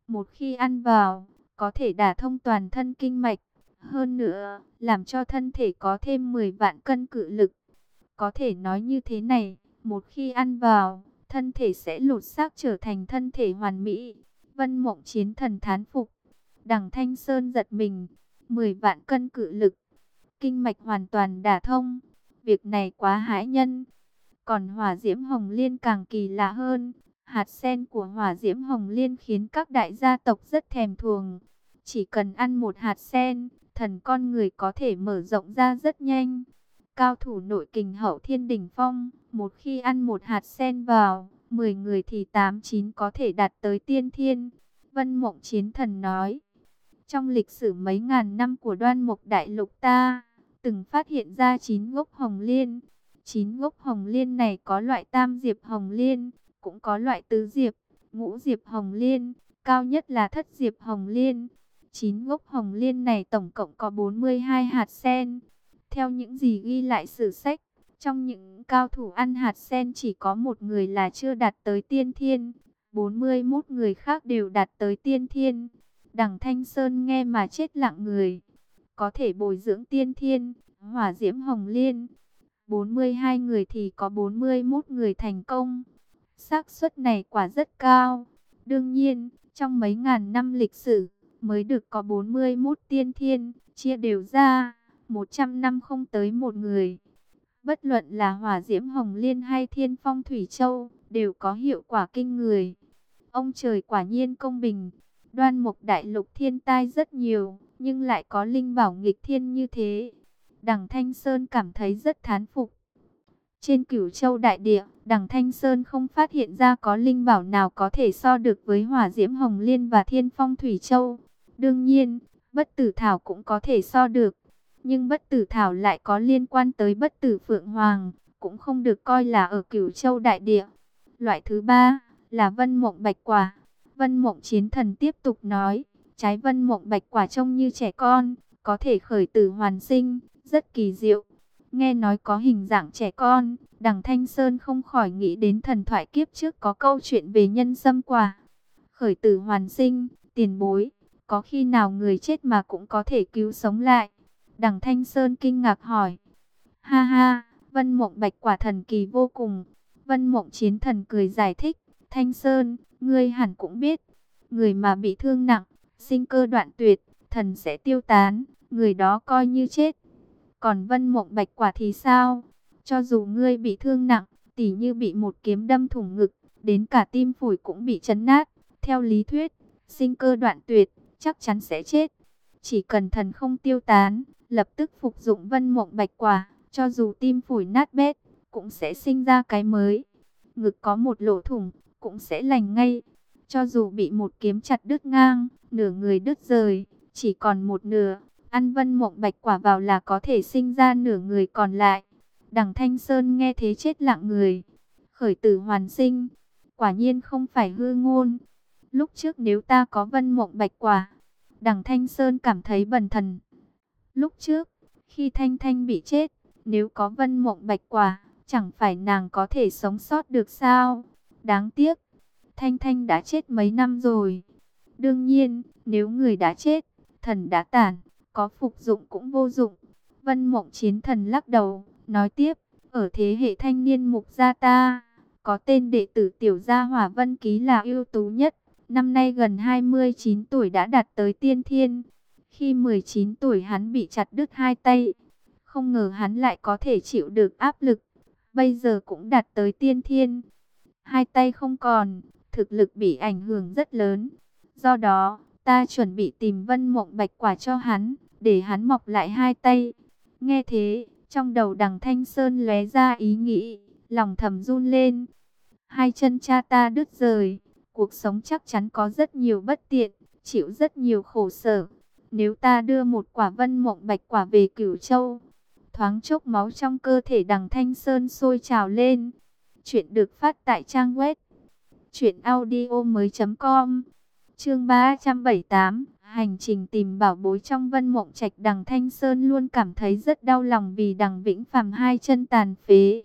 Một khi ăn vào, có thể đả thông toàn thân kinh mạch. Hơn nữa, làm cho thân thể có thêm 10 vạn cân cự lực. Có thể nói như thế này, một khi ăn vào, thân thể sẽ lột xác trở thành thân thể hoàn mỹ. Vân Mộng Chiến Thần thán phục. Đằng Thanh Sơn giật mình, 10 vạn cân cự lực, kinh mạch hoàn toàn đả thông. Việc này quá hãi nhân. Còn hỏa diễm hồng liên càng kỳ lạ hơn. Hạt sen của hỏa diễm hồng liên khiến các đại gia tộc rất thèm thuồng. Chỉ cần ăn một hạt sen, thần con người có thể mở rộng ra rất nhanh. Cao thủ nội kình hậu thiên đỉnh phong, một khi ăn một hạt sen vào, 10 người thì 8-9 có thể đạt tới tiên thiên. Vân Mộng Chiến Thần nói, trong lịch sử mấy ngàn năm của Đoan Mộc Đại Lục ta, từng phát hiện ra 9 gốc hồng liên. 9 gốc hồng liên này có loại tam diệp hồng liên, cũng có loại tứ diệp, ngũ diệp hồng liên, cao nhất là thất diệp hồng liên. 9 gốc hồng liên này tổng cộng có 42 hạt sen. Theo những gì ghi lại sử sách, trong những cao thủ ăn hạt sen chỉ có một người là chưa đạt tới tiên thiên, 41 người khác đều đạt tới tiên thiên. Đằng Thanh Sơn nghe mà chết lặng người. Có thể bồi dưỡng tiên thiên, hỏa diễm hồng liên. 42 người thì có 41 người thành công. Xác suất này quả rất cao. Đương nhiên, trong mấy ngàn năm lịch sử, mới được có 41 tiên thiên, chia đều ra, 100 năm không tới một người. Bất luận là hỏa diễm hồng liên hay thiên phong thủy châu, đều có hiệu quả kinh người. Ông trời quả nhiên công bình. Đoan Mộc Đại Lục thiên tai rất nhiều, nhưng lại có linh bảo nghịch thiên như thế. Đằng Thanh Sơn cảm thấy rất thán phục. Trên Cửu Châu đại địa, Đằng Thanh Sơn không phát hiện ra có linh bảo nào có thể so được với hỏa diễm hồng liên và thiên phong thủy châu. Đương nhiên, bất tử thảo cũng có thể so được. Nhưng bất tử thảo lại có liên quan tới bất tử phượng hoàng, cũng không được coi là ở Cửu Châu đại địa. Loại thứ ba là Vân Mộng Bạch Quả. Vân Mộng Chiến Thần tiếp tục nói, trái Vân Mộng Bạch Quả trông như trẻ con, có thể khởi tử hoàn sinh, rất kỳ diệu. Nghe nói có hình dạng trẻ con, Đằng Thanh Sơn không khỏi nghĩ đến thần thoại kiếp trước có câu chuyện về nhân sâm quả. Khởi tử hoàn sinh, tiền bối, có khi nào người chết mà cũng có thể cứu sống lại? Đằng Thanh Sơn kinh ngạc hỏi. Ha ha, Vân Mộng Bạch Quả thần kỳ vô cùng. Vân Mộng Chiến Thần cười giải thích, Thanh Sơn, ngươi hẳn cũng biết, người mà bị thương nặng, sinh cơ đoạn tuyệt, thần sẽ tiêu tán, người đó coi như chết. Còn Vân Mộng Bạch Quả thì sao? Cho dù ngươi bị thương nặng, tỉ như bị một kiếm đâm thủng ngực, đến cả tim phổi cũng bị chấn nát. Theo lý thuyết, sinh cơ đoạn tuyệt, chắc chắn sẽ chết. Chỉ cần thần không tiêu tán, lập tức phục dụng Vân Mộng Bạch Quả, cho dù tim phổi nát bét, cũng sẽ sinh ra cái mới. Ngực có một lỗ thủng, cũng sẽ lành ngay. Cho dù bị một kiếm chặt đứt ngang, nửa người đứt rời, chỉ còn một nửa, ăn Vân Mộng Bạch Quả vào là có thể sinh ra nửa người còn lại. Đằng Thanh Sơn nghe thế chết lặng người. Khởi tử hoàn sinh, quả nhiên không phải hư ngôn. Lúc trước nếu ta có Vân Mộng Bạch Quả, Đằng Thanh Sơn cảm thấy bần thần. Lúc trước, khi Thanh Thanh bị chết, nếu có Vân Mộng Bạch Quả, chẳng phải nàng có thể sống sót được sao? Đáng tiếc, Thanh Thanh đã chết mấy năm rồi. Đương nhiên, nếu người đã chết, thần đã tản, có phục dụng cũng vô dụng. Vân Mộng Chiến Thần lắc đầu, nói tiếp, ở thế hệ thanh niên mục gia ta, có tên đệ tử tiểu gia Hỏa Vân Ký là ưu tú nhất. Năm nay gần 29 tuổi đã đạt tới tiên thiên. Khi 19 tuổi hắn bị chặt đứt hai tay. Không ngờ hắn lại có thể chịu được áp lực. Bây giờ cũng đạt tới tiên thiên. Hai tay không còn, thực lực bị ảnh hưởng rất lớn. Do đó, ta chuẩn bị tìm Vân Mộng Bạch Quả cho hắn, để hắn mọc lại hai tay. Nghe thế, trong đầu Đằng Thanh Sơn lóe ra ý nghĩ, lòng thầm run lên. Hai chân cha ta đứt rời, cuộc sống chắc chắn có rất nhiều bất tiện, chịu rất nhiều khổ sở. Nếu ta đưa một quả Vân Mộng Bạch Quả về Cửu Châu, thoáng chốc máu trong cơ thể Đằng Thanh Sơn sôi trào lên. Chuyện được phát tại trang web truyệnaudiomoi.com. Chương 378, hành trình tìm bảo bối trong Vân Mộng Trạch. Đằng Thanh Sơn luôn cảm thấy rất đau lòng vì Đằng Vĩnh Phàm hai chân tàn phế.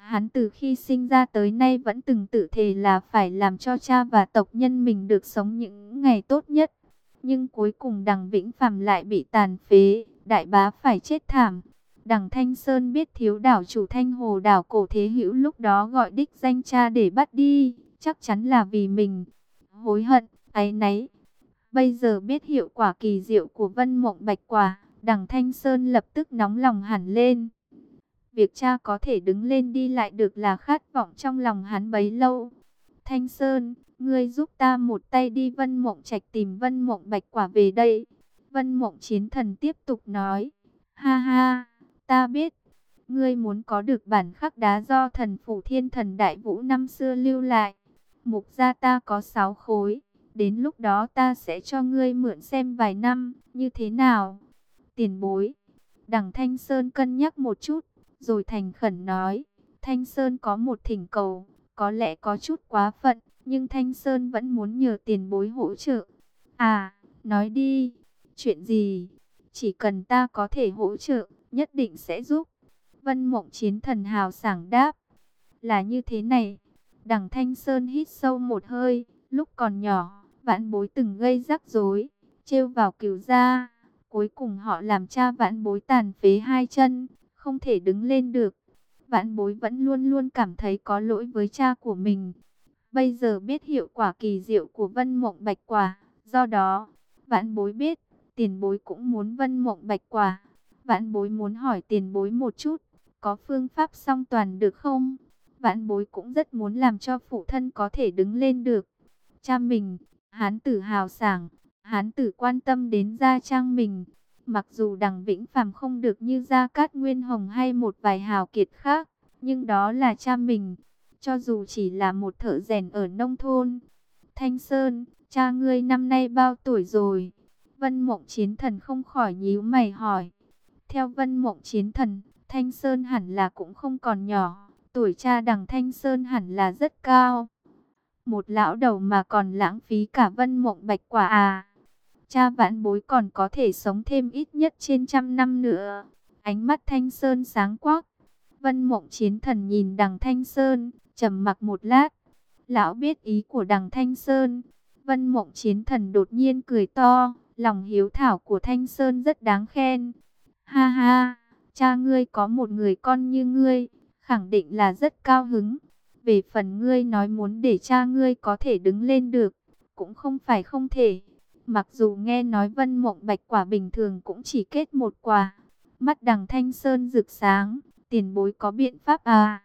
Hắn từ khi sinh ra tới nay vẫn từng tự thề là phải làm cho cha và tộc nhân mình được sống những ngày tốt nhất. Nhưng cuối cùng Đằng Vĩnh Phàm lại bị tàn phế, đại bá phải chết thảm. Đằng Thanh Sơn biết thiếu đảo chủ Thanh Hồ đảo Cổ Thế Hữu lúc đó gọi đích danh cha để bắt đi, chắc chắn là vì mình. Hối hận, áy náy. Bây giờ biết hiệu quả kỳ diệu của Vân Mộng Bạch Quả, Đằng Thanh Sơn lập tức nóng lòng hẳn lên. Việc cha có thể đứng lên đi lại được là khát vọng trong lòng hắn bấy lâu. Thanh Sơn, ngươi giúp ta một tay đi Vân Mộng Trạch tìm Vân Mộng Bạch Quả về đây. Vân Mộng Chiến Thần tiếp tục nói. Ha ha, ta biết. Ngươi muốn có được bản khắc đá do thần phủ Thiên Thần Đại Vũ năm xưa lưu lại. Mục gia ta có 6 khối. Đến lúc đó ta sẽ cho ngươi mượn xem vài năm, như thế nào? Tiền bối. Đằng Thanh Sơn cân nhắc một chút, rồi thành khẩn nói. Thanh Sơn có một thỉnh cầu, có lẽ có chút quá phận, nhưng Thanh Sơn vẫn muốn nhờ tiền bối hỗ trợ. À, nói đi, chuyện gì? Chỉ cần ta có thể hỗ trợ, nhất định sẽ giúp. Vân Mộng Chiến Thần hào sảng đáp. Là như thế này. Đằng Thanh Sơn hít sâu một hơi. Lúc còn nhỏ, Vãn Bối từng gây rắc rối, trêu vào Cửu gia. Cuối cùng họ làm cha Vãn Bối tàn phế 2 chân, không thể đứng lên được. Vãn Bối vẫn luôn luôn cảm thấy có lỗi với cha của mình. Bây giờ biết hiệu quả kỳ diệu của Vân Mộng Bạch Quả, do đó, Vãn Bối biết, tiền bối cũng muốn Vân Mộng Bạch Quả. Vãn Bối muốn hỏi tiền bối một chút, có phương pháp song toàn được không? Vãn Bối cũng rất muốn làm cho phụ thân có thể đứng lên được. Cha mình, hán tử hào sảng, hán tử quan tâm đến gia trang mình. Mặc dù Đằng Vĩnh Phàm không được như Gia Cát Nguyên Hồng hay một vài hào kiệt khác, nhưng đó là cha mình, cho dù chỉ là một thợ rèn ở nông thôn. Thanh Sơn, cha ngươi năm nay bao tuổi rồi? Vân Mộng Chiến Thần không khỏi nhíu mày hỏi. Theo Vân Mộng Chiến Thần, Thanh Sơn hẳn là cũng không còn nhỏ, tuổi cha Đằng Thanh Sơn hẳn là rất cao. Một lão đầu mà còn lãng phí cả Vân Mộng Bạch Quả à? Cha Vãn Bối còn có thể sống thêm ít nhất trên 100 năm nữa. Ánh mắt Thanh Sơn sáng quắc. Vân Mộng Chiến Thần nhìn Đằng Thanh Sơn, trầm mặc một lát. Lão biết ý của Đằng Thanh Sơn. Vân Mộng Chiến Thần đột nhiên cười to, lòng hiếu thảo của Thanh Sơn rất đáng khen. Ha ha, cha ngươi có một người con như ngươi, khẳng định là rất cao hứng. Về phần ngươi nói muốn để cha ngươi có thể đứng lên được, cũng không phải không thể. Mặc dù nghe nói Vân Mộng Bạch Quả bình thường cũng chỉ kết một quả. Mắt Đằng Thanh Sơn rực sáng, tiền bối có biện pháp à?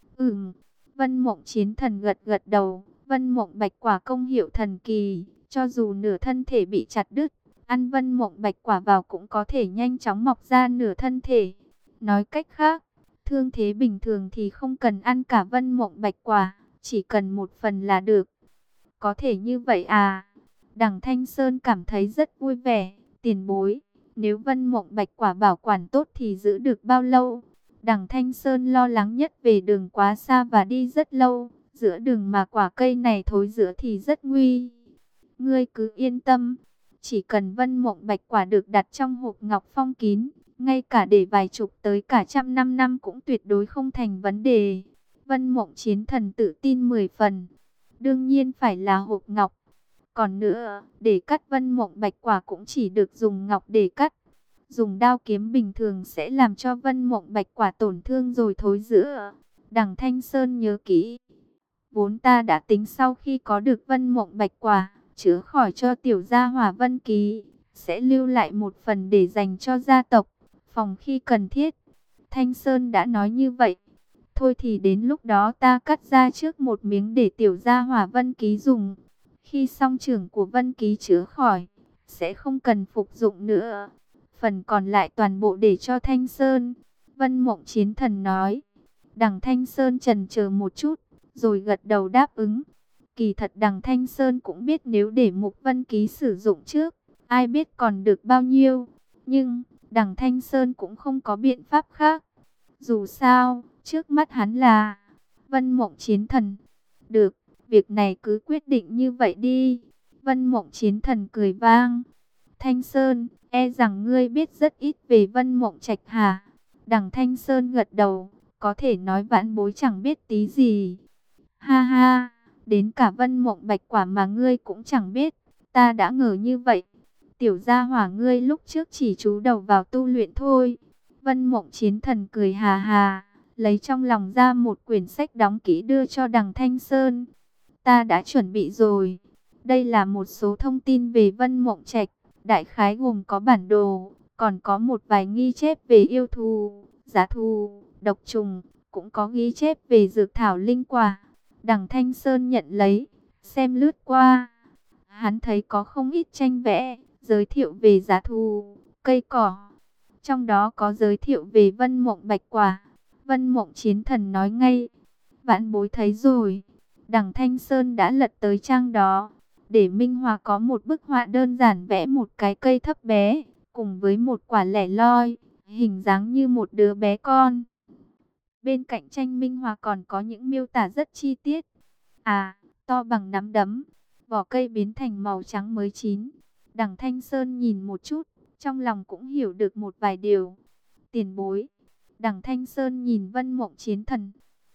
Vân Mộng Chiến Thần gật gật đầu. Vân Mộng Bạch Quả công hiệu thần kỳ, cho dù nửa thân thể bị chặt đứt, ăn Vân Mộng Bạch Quả vào cũng có thể nhanh chóng mọc ra nửa thân thể. Nói cách khác, thương thế bình thường thì không cần ăn cả Vân Mộng Bạch Quả, chỉ cần một phần là được. Có thể như vậy à? Đằng Thanh Sơn cảm thấy rất vui vẻ. Tiền bối, nếu Vân Mộng Bạch Quả bảo quản tốt thì giữ được bao lâu? Đằng Thanh Sơn lo lắng nhất về đường quá xa và đi rất lâu. Giữa đường mà quả cây này thối rữa thì rất nguy. Ngươi cứ yên tâm, chỉ cần Vân Mộng Bạch Quả được đặt trong hộp ngọc phong kín, ngay cả để vài chục tới cả 100 năm cũng tuyệt đối không thành vấn đề. Vân Mộng Chiến Thần tự tin 10 phần. Đương nhiên phải là hộp ngọc. Còn nữa, để cắt Vân Mộng Bạch Quả cũng chỉ được dùng ngọc để cắt. Dùng đao kiếm bình thường sẽ làm cho Vân Mộng Bạch Quả tổn thương rồi thối rữa. Đằng Thanh Sơn nhớ kỹ. Vốn ta đã tính sau khi có được Vân Mộng Bạch Quả, chữa khỏi cho tiểu gia Hỏa Vân Ký, sẽ lưu lại một phần để dành cho gia tộc, phòng khi cần thiết. Thanh Sơn đã nói như vậy. Thôi thì đến lúc đó ta cắt ra trước một miếng để tiểu gia Hỏa Vân Ký dùng. Khi song trưởng của Vân Ký chữa khỏi, sẽ không cần phục dụng nữa. Phần còn lại toàn bộ để cho Thanh Sơn. Vân Mộng Chiến Thần nói. Đằng Thanh Sơn chần chờ một chút, rồi gật đầu đáp ứng. Kỳ thật Đằng Thanh Sơn cũng biết nếu để Mục Vân Ký sử dụng trước, ai biết còn được bao nhiêu. Nhưng, Đằng Thanh Sơn cũng không có biện pháp khác. Dù sao, trước mắt hắn là Vân Mộng Chiến Thần. Được, việc này cứ quyết định như vậy đi. Vân Mộng Chiến Thần cười vang. Thanh Sơn, e rằng ngươi biết rất ít về Vân Mộng Trạch hả? Đằng Thanh Sơn gật đầu, có thể nói vãn bối chẳng biết tí gì. Ha ha, đến cả Vân Mộng Bạch Quả mà ngươi cũng chẳng biết, ta đã ngờ như vậy. Tiểu gia hỏa ngươi lúc trước chỉ chú đầu vào tu luyện thôi. Vân Mộng Chiến Thần cười hà hà, lấy trong lòng ra một quyển sách đóng kỹ đưa cho Đằng Thanh Sơn. Ta đã chuẩn bị rồi. Đây là một số thông tin về Vân Mộng Trạch, đại khái gồm có bản đồ, còn có một vài ghi chép về yêu thú, giá thú, độc trùng, cũng có ghi chép về dược thảo linh quả. Đằng Thanh Sơn nhận lấy, xem lướt qua. Hắn thấy có không ít tranh vẽ, giới thiệu về giá thú, cây cỏ. Trong đó có giới thiệu về Vân Mộng Bạch Quả. Vân Mộng Chiến Thần nói ngay, vãn bối thấy rồi. Đằng Thanh Sơn đã lật tới trang đó, để minh họa có một bức họa đơn giản vẽ một cái cây thấp bé, cùng với một quả lẻ loi, hình dáng như một đứa bé con. Bên cạnh tranh minh họa còn có những miêu tả rất chi tiết. À, to bằng nắm đấm, vỏ cây biến thành màu trắng mới chín. Đằng Thanh Sơn nhìn một chút, trong lòng cũng hiểu được một vài điều. Tiền bối. Đằng Thanh Sơn nhìn Vân Mộng Chiến Thần.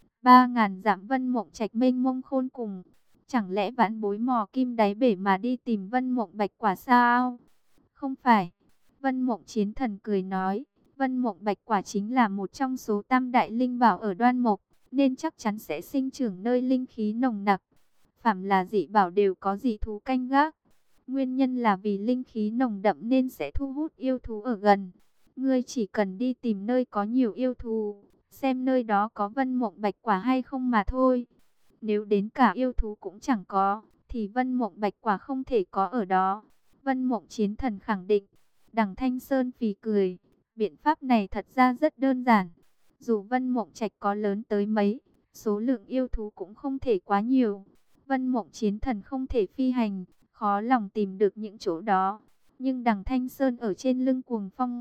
3.000 dặm Vân Mộng Trạch mênh mông khôn cùng. Chẳng lẽ vãn bối mò kim đáy bể mà đi tìm Vân Mộng Bạch Quả sao? Không phải. Vân Mộng Chiến Thần cười nói, Vân Mộng Bạch Quả chính là một trong số tam đại linh bảo ở Đoan Mộc, nên chắc chắn sẽ sinh trưởng nơi linh khí nồng nặc. Phàm là dị bảo đều có dị thú canh gác. Nguyên nhân là vì linh khí nồng đậm nên sẽ thu hút yêu thú ở gần. Ngươi chỉ cần đi tìm nơi có nhiều yêu thú, xem nơi đó có Vân Mộng Bạch Quả hay không mà thôi. Nếu đến cả yêu thú cũng chẳng có, thì Vân Mộng Bạch Quả không thể có ở đó. Vân Mộng Chiến Thần khẳng định. Đằng Thanh Sơn phì cười, biện pháp này thật ra rất đơn giản. Dù Vân Mộng Trạch có lớn tới mấy, số lượng yêu thú cũng không thể quá nhiều. Vân Mộng Chiến Thần không thể phi hành, khó lòng tìm được những chỗ đó. Nhưng đằng Thanh Sơn ở trên lưng Cuồng Phong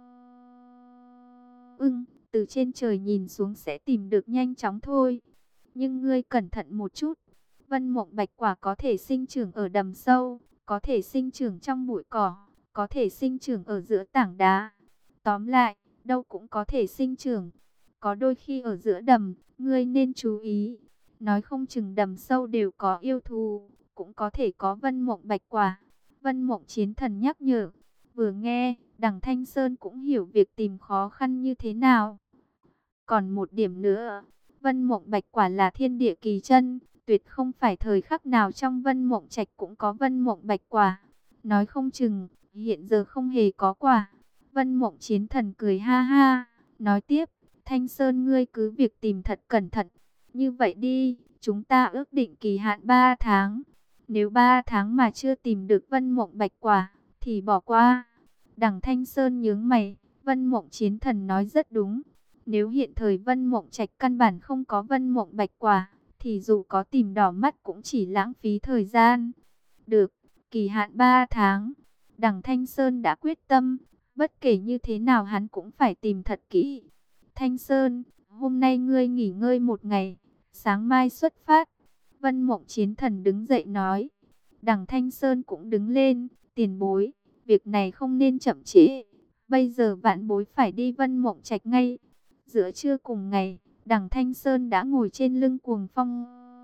ưng, từ trên trời nhìn xuống sẽ tìm được nhanh chóng thôi. Nhưng ngươi cẩn thận một chút. Vân Mộng Bạch Quả có thể sinh trưởng ở đầm sâu, có thể sinh trưởng trong bụi cỏ, có thể sinh trưởng ở giữa tảng đá. Tóm lại, đâu cũng có thể sinh trưởng. Có đôi khi ở giữa đầm, ngươi nên chú ý. Nói không chừng đầm sâu đều có yêu thú, cũng có thể có Vân Mộng Bạch Quả. Vân Mộng Chiến Thần nhắc nhở. Vừa nghe, đằng Thanh Sơn cũng hiểu việc tìm khó khăn như thế nào. Còn một điểm nữa, Vân Mộng Bạch Quả là thiên địa kỳ chân, tuyệt không phải thời khắc nào trong Vân Mộng Trạch cũng có Vân Mộng Bạch Quả. Nói không chừng, hiện giờ không hề có quả. Vân Mộng Chiến Thần cười ha ha, nói tiếp, Thanh Sơn ngươi cứ việc tìm thật cẩn thận. Như vậy đi, chúng ta ước định kỳ hạn 3 tháng. Nếu 3 tháng mà chưa tìm được Vân Mộng Bạch Quả, thì bỏ qua. Đằng Thanh Sơn nhướng mày, Vân Mộng Chiến Thần nói rất đúng. Nếu hiện thời Vân Mộng Trạch căn bản không có Vân Mộng Bạch Quả, thì dù có tìm đỏ mắt cũng chỉ lãng phí thời gian. Được, kỳ hạn 3 tháng. Đằng Thanh Sơn đã quyết tâm, bất kể như thế nào hắn cũng phải tìm thật kỹ. Thanh Sơn, hôm nay ngươi nghỉ ngơi một ngày, sáng mai xuất phát. Vân Mộng Chiến Thần đứng dậy nói. Đằng Thanh Sơn cũng đứng lên, tiền bối, việc này không nên chậm trễ. Bây giờ vạn bối phải đi Vân Mộng Trạch ngay. Giữa trưa cùng ngày, đằng Thanh Sơn đã ngồi trên lưng Cuồng Phong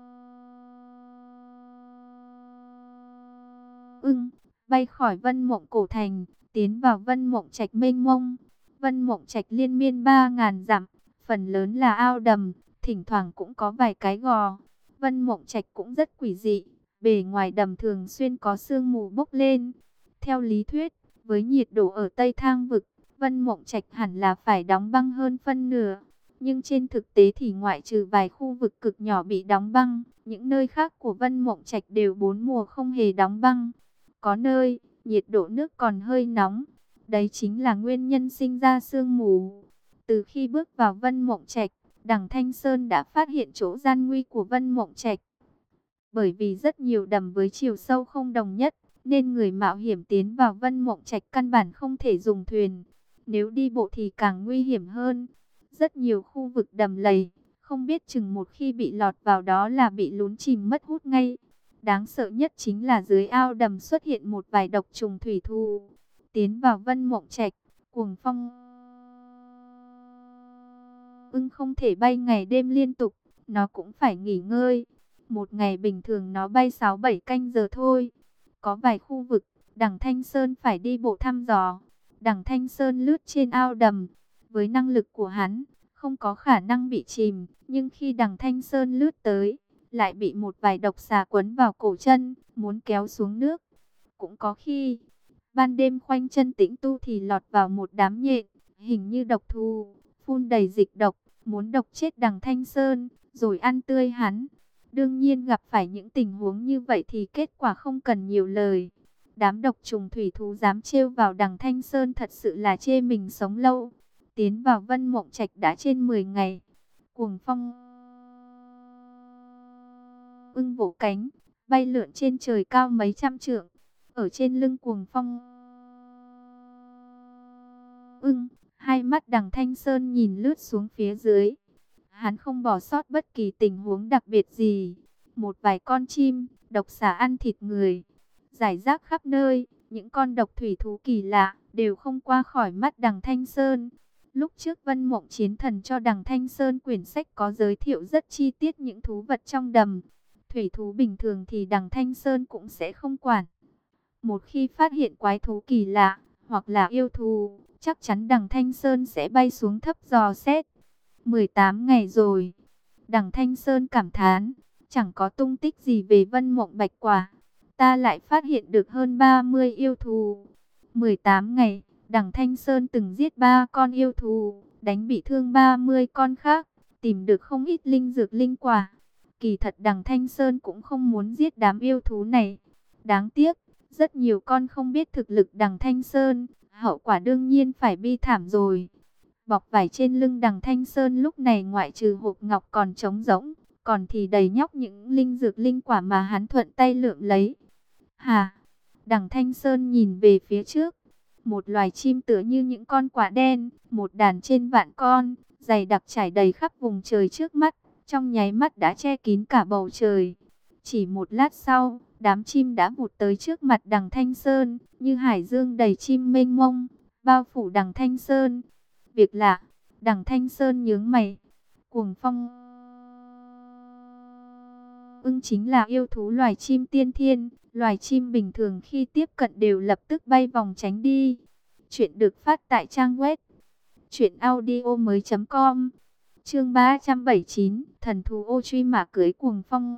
ưng, bay khỏi Vân Mộng Cổ Thành, tiến vào Vân Mộng Trạch mênh mông. Vân Mộng Trạch liên miên 3.000 dặm, phần lớn là ao đầm, thỉnh thoảng cũng có vài cái gò. Vân Mộng Trạch cũng rất quỷ dị, bề ngoài đầm thường xuyên có sương mù bốc lên. Theo lý thuyết, với nhiệt độ ở Tây Thang vực, Vân Mộng Trạch hẳn là phải đóng băng hơn phân nửa. Nhưng trên thực tế thì ngoại trừ vài khu vực cực nhỏ bị đóng băng, những nơi khác của Vân Mộng Trạch đều 4 mùa không hề đóng băng. Có nơi, nhiệt độ nước còn hơi nóng. Đấy chính là nguyên nhân sinh ra sương mù. Từ khi bước vào Vân Mộng Trạch, đằng Thanh Sơn đã phát hiện chỗ gian nguy của Vân Mộng Trạch. Bởi vì rất nhiều đầm với chiều sâu không đồng nhất, nên người mạo hiểm tiến vào Vân Mộng Trạch căn bản không thể dùng thuyền. Nếu đi bộ thì càng nguy hiểm hơn. Rất nhiều khu vực đầm lầy, không biết chừng một khi bị lọt vào đó là bị lún chìm mất hút ngay. Đáng sợ nhất chính là dưới ao đầm xuất hiện một vài độc trùng thủy thú. Tiến vào Vân Mộng Trạch, Cuồng Phong Ưng không thể bay ngày đêm liên tục, nó cũng phải nghỉ ngơi. Một ngày bình thường nó bay 6-7 canh giờ thôi. Có vài khu vực, Đằng Thanh Sơn phải đi bộ thăm dò. Đằng Thanh Sơn lướt trên ao đầm. Với năng lực của hắn, không có khả năng bị chìm. Nhưng khi Đằng Thanh Sơn lướt tới, lại bị một vài độc xà quấn vào cổ chân, muốn kéo xuống nước. Cũng có khi, ban đêm khoanh chân tĩnh tu thì lọt vào một đám nhện, hình như độc thù, phun đầy dịch độc, muốn độc chết Đằng Thanh Sơn, rồi ăn tươi hắn. Đương nhiên gặp phải những tình huống như vậy thì kết quả không cần nhiều lời. Đám độc trùng thủy thú dám trêu vào Đằng Thanh Sơn thật sự là chê mình sống lâu. Tiến vào Vân Mộng Trạch đã trên 10 ngày. Cuồng phong ưng vỗ cánh, bay lượn trên trời cao mấy trăm trượng. Ở trên lưng cuồng phong ưng, hai mắt Đằng Thanh Sơn nhìn lướt xuống phía dưới. Hắn không bỏ sót bất kỳ tình huống đặc biệt gì. Một vài con chim, độc xà ăn thịt người, rải rác khắp nơi. Những con độc thủy thú kỳ lạ, đều không qua khỏi mắt Đằng Thanh Sơn. Lúc trước Vân Mộng Chiến Thần cho Đằng Thanh Sơn quyển sách có giới thiệu rất chi tiết những thú vật trong đầm. Thủy thú bình thường thì Đằng Thanh Sơn cũng sẽ không quản. Một khi phát hiện quái thú kỳ lạ, hoặc là yêu thú, chắc chắn Đằng Thanh Sơn sẽ bay xuống thấp dò xét. 18 ngày rồi. Đằng Thanh Sơn cảm thán, chẳng có tung tích gì về Vân Mộng Bạch Quả. Ta lại phát hiện được hơn 30 yêu thú. 18 ngày, Đằng Thanh Sơn từng giết 3 con yêu thú, đánh bị thương 30 con khác, tìm được không ít linh dược linh quả. Kỳ thật Đằng Thanh Sơn cũng không muốn giết đám yêu thú này. Đáng tiếc, rất nhiều con không biết thực lực Đằng Thanh Sơn, hậu quả đương nhiên phải bi thảm rồi. Bọc vải trên lưng Đằng Thanh Sơn lúc này ngoại trừ hộp ngọc còn trống rỗng, còn thì đầy nhóc những linh dược linh quả mà hắn thuận tay lượm lấy. Hà, Đằng Thanh Sơn nhìn về phía trước, một loài chim tựa như những con quả đen, một đàn trên vạn con, dày đặc trải đầy khắp vùng trời trước mắt, trong nháy mắt đã che kín cả bầu trời. Chỉ một lát sau, đám chim đã vụt tới trước mặt Đằng Thanh Sơn, như hải dương đầy chim mênh mông, bao phủ Đằng Thanh Sơn. Việc lạ, Đằng Thanh Sơn nhướng mày. Cuồng phong ưng chính là yêu thú loài chim tiên thiên, loài chim bình thường khi tiếp cận đều lập tức bay vòng tránh đi. Chuyện được phát tại trang web truyệnaudiomoi.com. Chương 379, thần thú ô truy mã cưới cuồng phong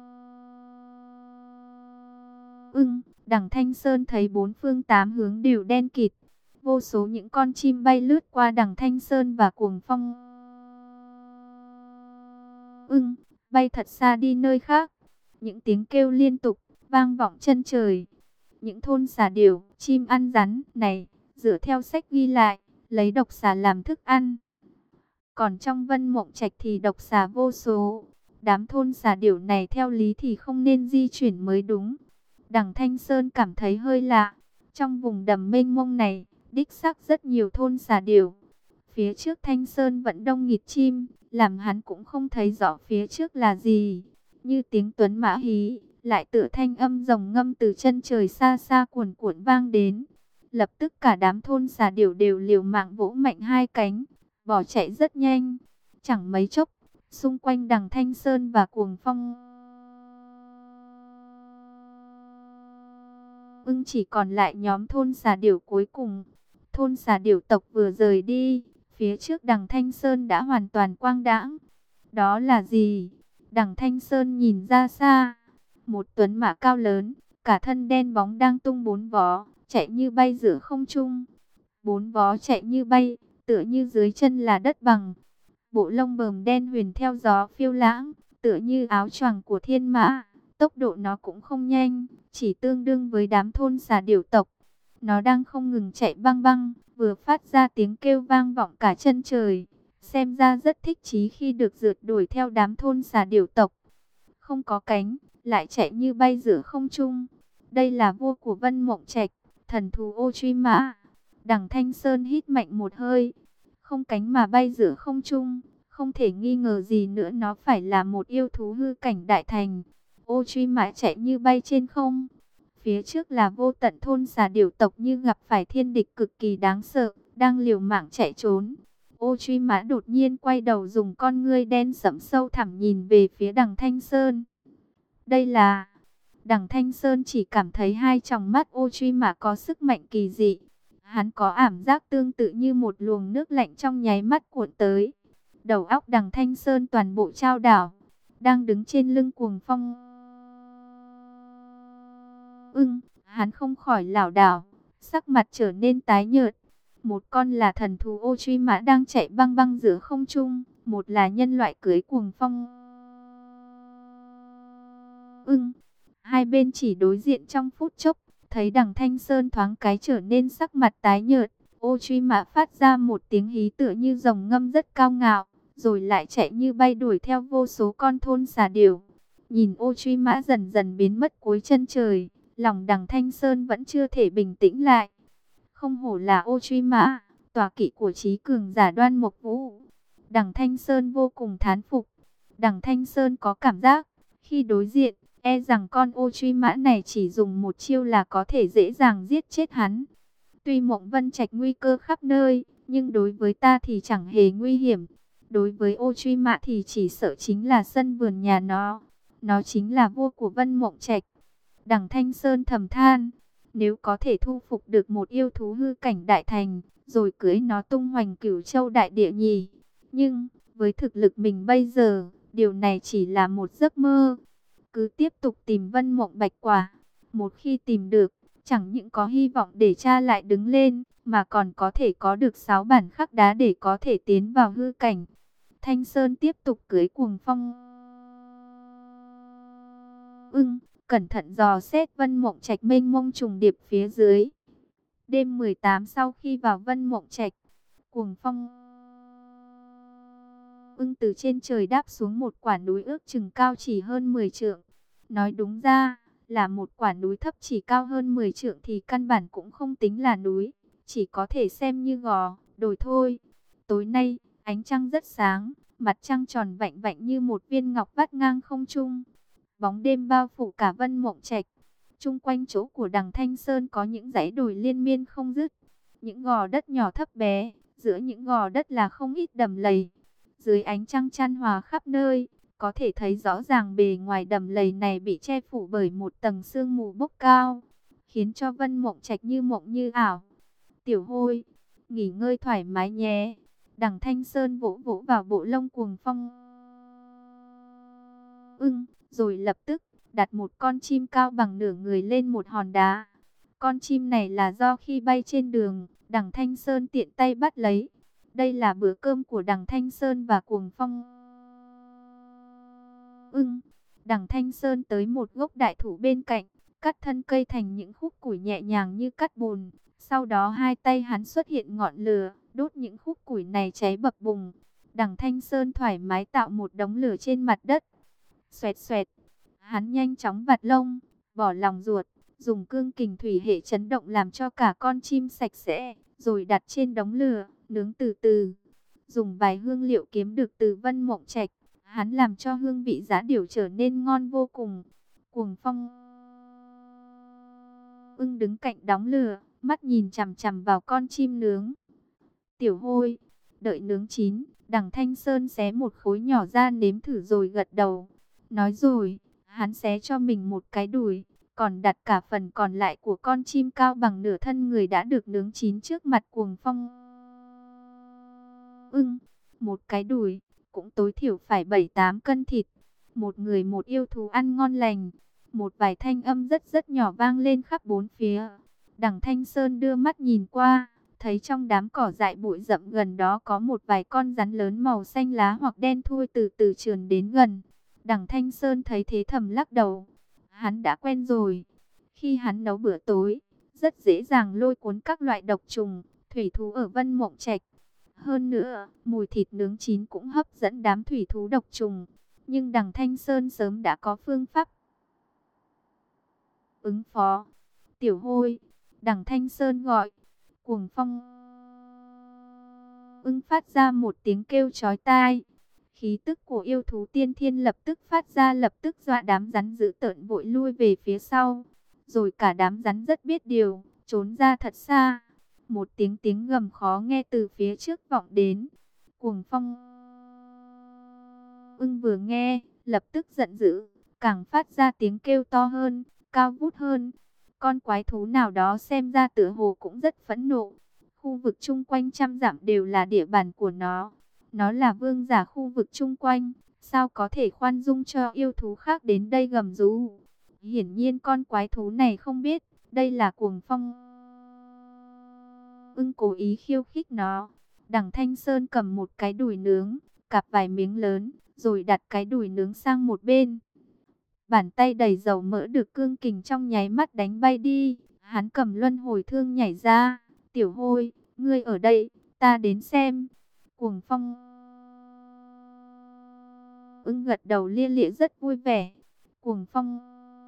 ưng. Đằng Thanh Sơn thấy bốn phương tám hướng đều đen kịt. Vô số những con chim bay lướt qua Đằng Thanh Sơn và cuồng phong ưng, bay thật xa đi nơi khác. Những tiếng kêu liên tục, vang vọng chân trời. Những thôn xà điểu, chim ăn rắn này, dựa theo sách ghi lại, lấy độc xà làm thức ăn. Còn trong Vân Mộng Trạch thì độc xà vô số. Đám thôn xà điểu này theo lý thì không nên di chuyển mới đúng. Đằng Thanh Sơn cảm thấy hơi lạ. Trong vùng đầm mênh mông này, đích xác rất nhiều thôn xà điểu. Phía trước Thanh Sơn vẫn đông nghịt chim, làm hắn cũng không thấy rõ phía trước là gì. Như tiếng tuấn mã hí, lại tựa thanh âm rồng ngâm từ chân trời xa xa cuồn cuộn vang đến. Lập tức cả đám thôn xà điểu đều liều mạng vỗ mạnh hai cánh, bỏ chạy rất nhanh. Chẳng mấy chốc, xung quanh Đằng Thanh Sơn và cuồng phong ưng chỉ còn lại nhóm thôn xà điểu cuối cùng. Thôn xà điểu tộc vừa rời đi, phía trước Đằng Thanh Sơn đã hoàn toàn quang đãng. Đó là gì? Đằng Thanh Sơn nhìn ra xa, một tuấn mã cao lớn, cả thân đen bóng đang tung bốn vó, chạy như bay giữa không trung. Bốn vó chạy như bay, tựa như dưới chân là đất bằng. Bộ lông bờm đen huyền theo gió phiêu lãng, tựa như áo choàng của thiên mã. Tốc độ nó cũng không nhanh, chỉ tương đương với đám thôn xà điểu tộc. Nó đang không ngừng chạy băng băng, vừa phát ra tiếng kêu vang vọng cả chân trời. Xem ra rất thích chí khi được rượt đuổi theo đám thôn xà điểu tộc. Không có cánh, lại chạy như bay giữa không trung. Đây là vua của Vân Mộng Trạch, thần thú ô truy mã. Đằng Thanh Sơn hít mạnh một hơi. Không cánh mà bay giữa không trung, không thể nghi ngờ gì nữa nó phải là một yêu thú hư cảnh đại thành. Ô truy mã chạy như bay trên không. Phía trước là vô tận thôn xà điểu tộc như gặp phải thiên địch cực kỳ đáng sợ, đang liều mạng chạy trốn. Ô Truy Mã đột nhiên quay đầu, dùng con ngươi đen sẫm sâu thẳm nhìn về phía Đằng Thanh Sơn. Đây là... Đằng Thanh Sơn chỉ cảm thấy hai tròng mắt Ô Truy Mã có sức mạnh kỳ dị. Hắn có cảm giác tương tự như một luồng nước lạnh trong nháy mắt cuộn tới. Đầu óc Đằng Thanh Sơn toàn bộ chao đảo. Đang đứng trên lưng Cuồng Phong Ưng, hắn không khỏi lảo đảo, sắc mặt trở nên tái nhợt. Một con là thần thú Ô Truy Mã đang chạy băng băng giữa không trung, một là nhân loại cưỡi Cuồng Phong Ưng. Hai bên chỉ đối diện trong phút chốc, thấy Đằng Thanh Sơn thoáng cái trở nên sắc mặt tái nhợt. Ô Truy Mã phát ra một tiếng hí tựa như rồng ngâm rất cao ngạo, rồi lại chạy như bay đuổi theo vô số con thôn xà điểu. Nhìn Ô Truy Mã dần dần biến mất cuối chân trời, lòng Đằng Thanh Sơn vẫn chưa thể bình tĩnh lại. Không hổ là Ô Truy Mã, tọa kỵ của trí cường giả Đoan Mộc Vũ. Đằng Thanh Sơn vô cùng thán phục. Đằng Thanh Sơn có cảm giác, khi đối diện, e rằng con Ô Truy Mã này chỉ dùng một chiêu là có thể dễ dàng giết chết hắn. Tuy Mộng Vân Trạch nguy cơ khắp nơi, nhưng đối với ta thì chẳng hề nguy hiểm. Đối với Ô Truy Mã thì chỉ sợ chính là sân vườn nhà nó. Nó chính là vua của Vân Mộng Trạch. Đằng Thanh Sơn thầm than, nếu có thể thu phục được một yêu thú hư cảnh đại thành, rồi cưỡi nó tung hoành Cửu Châu đại địa nhỉ. Nhưng, với thực lực mình bây giờ, điều này chỉ là một giấc mơ. Cứ tiếp tục tìm Vân Mộng Bạch Quả. Một khi tìm được, chẳng những có hy vọng để cha lại đứng lên, mà còn có thể có được 6 bản khắc đá để có thể tiến vào hư cảnh. Thanh Sơn tiếp tục cưỡi Cuồng Phong Ưng, cẩn thận dò xét Vân Mộng Trạch mênh mông trùng điệp phía dưới. Đêm 18 sau khi vào Vân Mộng Trạch, Cuồng Phong Ưng từ trên trời đáp xuống một quả núi ước chừng cao chỉ hơn 10 trượng. Nói đúng ra, là một quả núi thấp chỉ cao hơn 10 trượng thì căn bản cũng không tính là núi, chỉ có thể xem như gò, đồi thôi. Tối nay, ánh trăng rất sáng, mặt trăng tròn vạnh vạnh như một viên ngọc vắt ngang không trung. Bóng đêm bao phủ cả Vân Mộng Trạch. Chung quanh chỗ của Đằng Thanh Sơn có những dãy đồi liên miên không dứt, những gò đất nhỏ thấp bé, giữa những gò đất là không ít đầm lầy. Dưới ánh trăng chan hòa khắp nơi, có thể thấy rõ ràng bề ngoài đầm lầy này bị che phủ bởi một tầng sương mù bốc cao, khiến cho Vân Mộng Trạch như mộng như ảo. Tiểu Hôi, nghỉ ngơi thoải mái nhé. Đằng Thanh Sơn vỗ vỗ vào bộ lông Cuồng Phong Ưng, rồi lập tức đặt một con chim cao bằng nửa người lên một hòn đá. Con chim này là do khi bay trên đường, Đằng Thanh Sơn tiện tay bắt lấy. Đây là bữa cơm của Đằng Thanh Sơn và Cuồng Phong Ưng. Đằng Thanh Sơn tới một gốc đại thụ bên cạnh, cắt thân cây thành những khúc củi nhẹ nhàng như cắt bùn. Sau đó hai tay hắn xuất hiện ngọn lửa, đốt những khúc củi này cháy bập bùng. Đằng Thanh Sơn thoải mái tạo một đống lửa trên mặt đất. Xoẹt xoẹt, hắn nhanh chóng vặt lông, bỏ lòng ruột, dùng cương kình thủy hệ chấn động làm cho cả con chim sạch sẽ, rồi đặt trên đống lửa, nướng từ từ. Dùng vài hương liệu kiếm được từ Vân Mộng Trạch, hắn làm cho hương vị giá điểu trở nên ngon vô cùng. Cuồng Phong Ưng đứng cạnh đống lửa, mắt nhìn chằm chằm vào con chim nướng. Tiểu Hôi, đợi nướng chín, Đằng Thanh Sơn xé một khối nhỏ ra nếm thử rồi gật đầu. Nói rồi, hắn xé cho mình một cái đùi, còn đặt cả phần còn lại của con chim cao bằng nửa thân người đã được nướng chín trước mặt Cuồng Phong Ưng. Một cái đùi, cũng tối thiểu phải 7-8 cân thịt. Một người một yêu thú ăn ngon lành. Một vài thanh âm rất rất nhỏ vang lên khắp bốn phía. Đằng Thanh Sơn đưa mắt nhìn qua, thấy trong đám cỏ dại bụi rậm gần đó có một vài con rắn lớn màu xanh lá hoặc đen thui từ từ trườn đến gần. Đằng Thanh Sơn thấy thế thầm lắc đầu. Hắn đã quen rồi. Khi hắn nấu bữa tối, rất dễ dàng lôi cuốn các loại độc trùng, thủy thú ở Vân Mộng Trạch. Hơn nữa, mùi thịt nướng chín cũng hấp dẫn đám thủy thú độc trùng. Nhưng Đằng Thanh Sơn sớm đã có phương pháp ứng phó. Tiểu Hôi, Đằng Thanh Sơn gọi. Cuồng Phong Ưng phát ra một tiếng kêu chói tai. Khí tức của yêu thú tiên thiên lập tức phát ra, lập tức dọa đám rắn dữ tợn vội lui về phía sau. Rồi cả đám rắn rất biết điều, trốn ra thật xa. Một tiếng gầm khó nghe từ phía trước vọng đến. Cuồng Phong Ưng vừa nghe, lập tức giận dữ, càng phát ra tiếng kêu to hơn, cao vút hơn. Con quái thú nào đó xem ra tựa hồ cũng rất phẫn nộ. Khu vực chung quanh trăm dặm đều là địa bàn của nó. Nó là vương giả khu vực chung quanh, sao có thể khoan dung cho yêu thú khác đến đây gầm rú. Hiển nhiên con quái thú này không biết, đây là Cuồng Phong Ưng cố ý khiêu khích nó. Đằng Thanh Sơn cầm một cái đùi nướng, cạp vài miếng lớn, rồi đặt cái đùi nướng sang một bên. Bàn tay đầy dầu mỡ được cương kình trong nháy mắt đánh bay đi. Hắn cầm luân hồi thương nhảy ra. Tiểu Hôi, ngươi ở đây, ta đến xem. Cuồng Phong Ưng gật đầu lia lịa rất vui vẻ. Cuồng Phong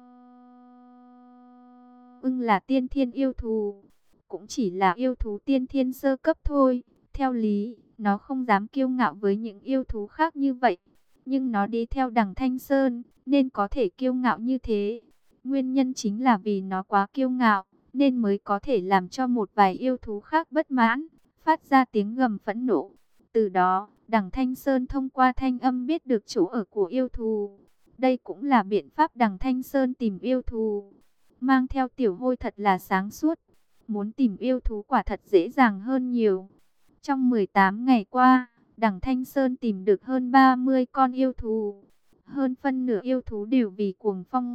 Ưng là tiên thiên yêu thú, cũng chỉ là yêu thú tiên thiên sơ cấp thôi. Theo lý, nó không dám kiêu ngạo với những yêu thú khác như vậy. Nhưng nó đi theo đằng Thanh Sơn, nên có thể kiêu ngạo như thế. Nguyên nhân chính là vì nó quá kiêu ngạo, nên mới có thể làm cho một vài yêu thú khác bất mãn, phát ra tiếng gầm phẫn nộ. Từ đó, đằng Thanh Sơn thông qua thanh âm biết được chỗ ở của yêu thú. Đây cũng là biện pháp đằng Thanh Sơn tìm yêu thú. Mang theo Tiểu Hôi thật là sáng suốt. Muốn tìm yêu thú quả thật dễ dàng hơn nhiều. Trong 18 ngày qua, đằng Thanh Sơn tìm được hơn 30 con yêu thú. Hơn phân nửa yêu thú đều vì Cuồng Phong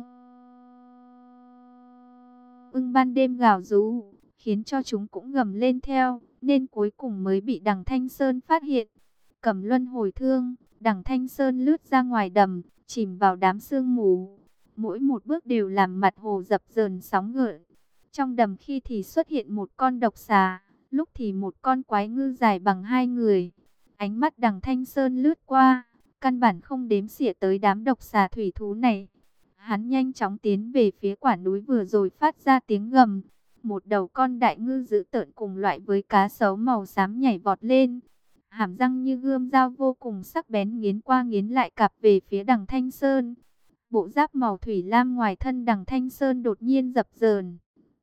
Ưng ban đêm gào rú, khiến cho chúng cũng gầm lên theo, nên cuối cùng mới bị đằng Thanh Sơn phát hiện. Cầm luân hồi thương, đằng Thanh Sơn lướt ra ngoài đầm, chìm vào đám sương mù. Mỗi một bước đều làm mặt hồ dập dờn sóng gợn. Trong đầm khi thì xuất hiện một con độc xà, lúc thì một con quái ngư dài bằng hai người. Ánh mắt đằng Thanh Sơn lướt qua, căn bản không đếm xỉa tới đám độc xà thủy thú này. Hắn nhanh chóng tiến về phía quả núi vừa rồi phát ra tiếng gầm. Một đầu con đại ngư dữ tợn cùng loại với cá sấu màu xám nhảy vọt lên. Hàm răng như gươm dao vô cùng sắc bén nghiến qua nghiến lại cạp về phía đằng Thanh Sơn. Bộ giáp màu thủy lam ngoài thân đằng Thanh Sơn đột nhiên dập dờn.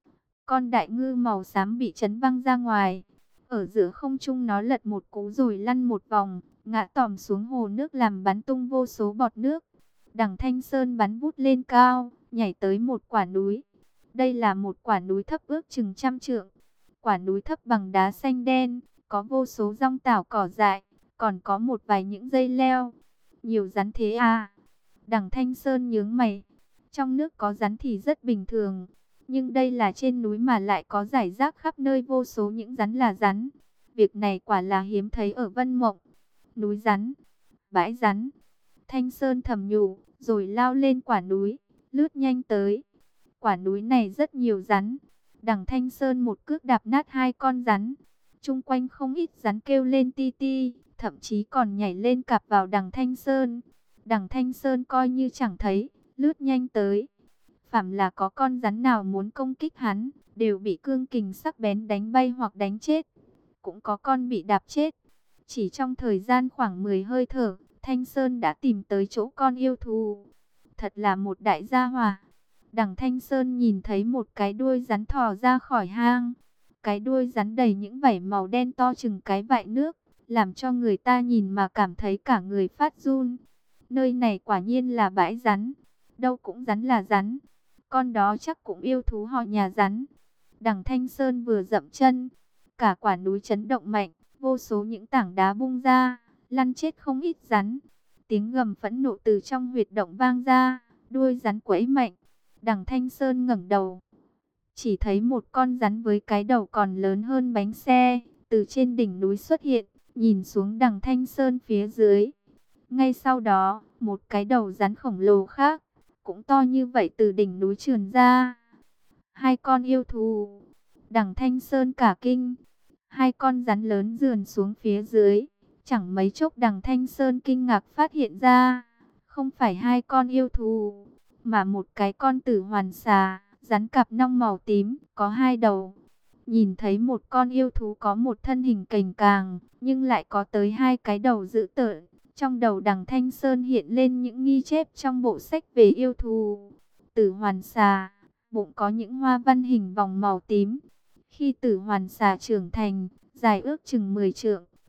Con đại ngư màu xám bị chấn văng ra ngoài. Ở giữa không trung nó lật một cú rồi lăn một vòng, ngã tòm xuống hồ nước làm bắn tung vô số bọt nước. Đằng Thanh Sơn bắn vút lên cao, nhảy tới một quả núi. Đây là một quả núi thấp ước chừng 100 trượng. Quả núi thấp bằng đá xanh đen, có vô số rong tảo cỏ dại, còn có một vài những dây leo. Nhiều rắn thế à? Đằng Thanh Sơn nhướng mày. Trong nước có rắn thì rất bình thường, nhưng đây là trên núi mà lại có rải rác khắp nơi vô số những rắn là rắn. Việc này quả là hiếm thấy ở Vân Mộng. Núi rắn, bãi rắn. Thanh Sơn thầm nhủ, rồi lao lên quả núi, lướt nhanh tới. Quả núi này rất nhiều rắn. Đằng Thanh Sơn một cước đạp nát hai con rắn. Chung quanh không ít rắn kêu lên ti ti, thậm chí còn nhảy lên cạp vào đằng Thanh Sơn. Đằng Thanh Sơn coi như chẳng thấy, lướt nhanh tới. Phàm là có con rắn nào muốn công kích hắn, đều bị cương kình sắc bén đánh bay hoặc đánh chết. Cũng có con bị đạp chết. Chỉ trong thời gian khoảng 10 hơi thở, Thanh Sơn đã tìm tới chỗ con yêu thú. Thật là một đại gia hỏa. Đằng Thanh Sơn nhìn thấy một cái đuôi rắn thò ra khỏi hang. Cái đuôi rắn đầy những vảy màu đen to chừng cái vại nước, làm cho người ta nhìn mà cảm thấy cả người phát run. Nơi này quả nhiên là bãi rắn. Đâu cũng rắn là rắn. Con đó chắc cũng yêu thú họ nhà rắn. Đằng Thanh Sơn vừa dậm chân, cả quả núi chấn động mạnh, vô số những tảng đá bung ra, lăn chết không ít rắn. Tiếng gầm phẫn nộ từ trong huyệt động vang ra, đuôi rắn quẫy mạnh. Đằng Thanh Sơn ngẩng đầu, chỉ thấy một con rắn với cái đầu còn lớn hơn bánh xe, từ trên đỉnh núi xuất hiện, nhìn xuống đằng Thanh Sơn phía dưới. Ngay sau đó, một cái đầu rắn khổng lồ khác, cũng to như vậy từ đỉnh núi trườn ra. Hai con yêu thú. Đằng Thanh Sơn cả kinh. Hai con rắn lớn rườn xuống phía dưới. Chẳng mấy chốc đằng Thanh Sơn kinh ngạc phát hiện ra, không phải hai con yêu thú, mà một cái con tử hoàn xà, rắn cặp nong màu tím, có hai đầu. Nhìn thấy một con yêu thú có một thân hình cành càng, nhưng lại có tới hai cái đầu dữ tợn. Trong đầu đằng Thanh Sơn hiện lên những ghi chép trong bộ sách về yêu thú. Tử hoàn xà, bụng có những hoa văn hình vòng màu tím. Khi tử hoàn xà trưởng thành, dài ước chừng 10 trượng,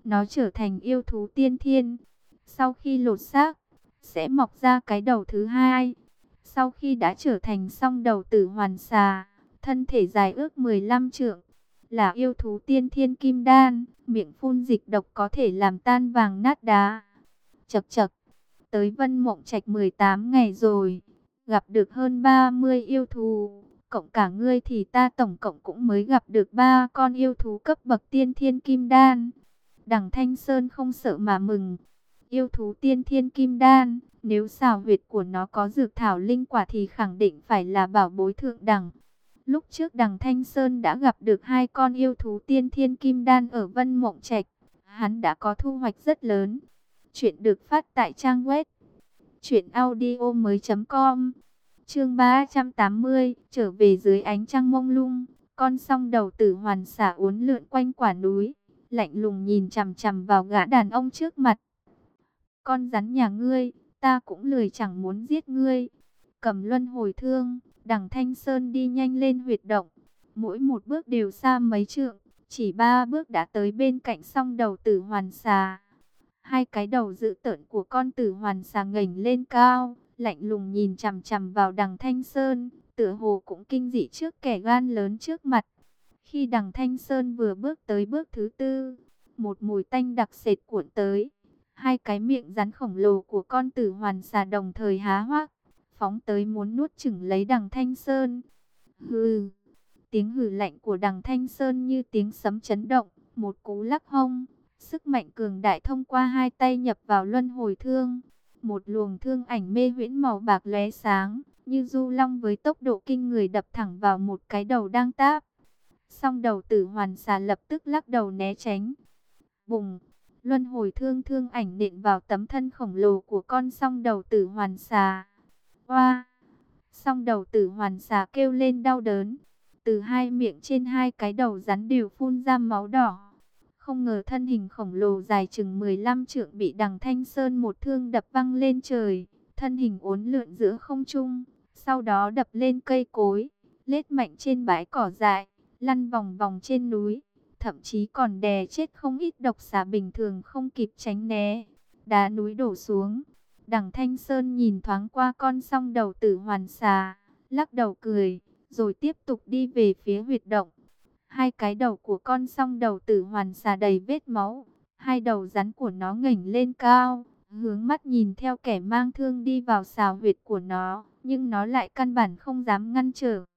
nó trở thành yêu thú tiên thiên. Sau khi lột xác, sẽ mọc ra cái đầu thứ hai. Sau khi đã trở thành song đầu tử hoàn xà, thân thể dài ước 15 trượng, là yêu thú tiên thiên kim đan, miệng phun dịch độc có thể làm tan vàng nát đá. Chậc chậc, tới Vân Mộng Trạch 18 ngày rồi, gặp được hơn 30 yêu thú, cộng cả ngươi thì ta tổng cộng cũng mới gặp được 3 con yêu thú cấp bậc tiên thiên kim đan. Đằng Thanh Sơn không sợ mà mừng. Yêu thú tiên thiên kim đan, nếu xào huyệt của nó có dược thảo linh quả thì khẳng định phải là bảo bối thượng đẳng. Lúc trước Đằng Thanh Sơn đã gặp được 2 con yêu thú tiên thiên kim đan ở Vân Mộng Trạch, hắn đã có thu hoạch rất lớn. Chuyện được phát tại trang web truyệnaudiomoi.com. Chương 380, trở về dưới ánh trăng mông lung, con song đầu tử hoàn xả uốn lượn quanh quả núi, lạnh lùng nhìn chằm chằm vào gã đàn ông trước mặt. Con rắn nhà ngươi, ta cũng lười chẳng muốn giết ngươi. Cầm luân hồi thương, Đằng Thanh Sơn đi nhanh lên huyệt động, mỗi một bước đều xa mấy trượng, chỉ 3 bước đã tới bên cạnh song đầu tử hoàn xà. Hai cái đầu dữ tợn của con tử hoàn xà ngẩng lên cao, lạnh lùng nhìn chằm chằm vào Đằng Thanh Sơn, tựa hồ cũng kinh dị trước kẻ gan lớn trước mặt. Khi Đằng Thanh Sơn vừa bước tới bước thứ 4, một mùi tanh đặc sệt cuộn tới. Hai cái miệng rắn khổng lồ của con tử hoàn xà đồng thời há hoác, phóng tới muốn nuốt chửng lấy Đằng Thanh Sơn. Hừ, tiếng hừ lạnh của Đằng Thanh Sơn như tiếng sấm chấn động, một cú lắc hông, sức mạnh cường đại thông qua hai tay nhập vào luân hồi thương. Một luồng thương ảnh mê huyễn màu bạc lóe sáng, như du long với tốc độ kinh người đập thẳng vào một cái đầu đang táp. Song đầu tử hoàn xà lập tức lắc đầu né tránh. Bùng! Luân hồi thương thương ảnh nện vào tấm thân khổng lồ của con song đầu tử hoàn xà. Oa! Song đầu tử hoàn xà kêu lên đau đớn. Từ hai miệng trên hai cái đầu rắn đều phun ra máu đỏ. Không ngờ thân hình khổng lồ dài chừng 15 trượng bị Đằng Thanh Sơn một thương đập văng lên trời. Thân hình uốn lượn giữa không trung, sau đó đập lên cây cối, lết mạnh trên bãi cỏ dại, lăn vòng vòng trên núi. Thậm chí còn đè chết không ít độc xà bình thường không kịp tránh né. Đá núi đổ xuống. Đằng Thanh Sơn nhìn thoáng qua con song đầu tử hoàn xà, lắc đầu cười, rồi tiếp tục đi về phía huyệt động. Hai cái đầu của con song đầu tử hoàn xà đầy vết máu, hai đầu rắn của nó ngẩng lên cao, hướng mắt nhìn theo kẻ mang thương đi vào xào huyệt của nó, nhưng nó lại căn bản không dám ngăn trở.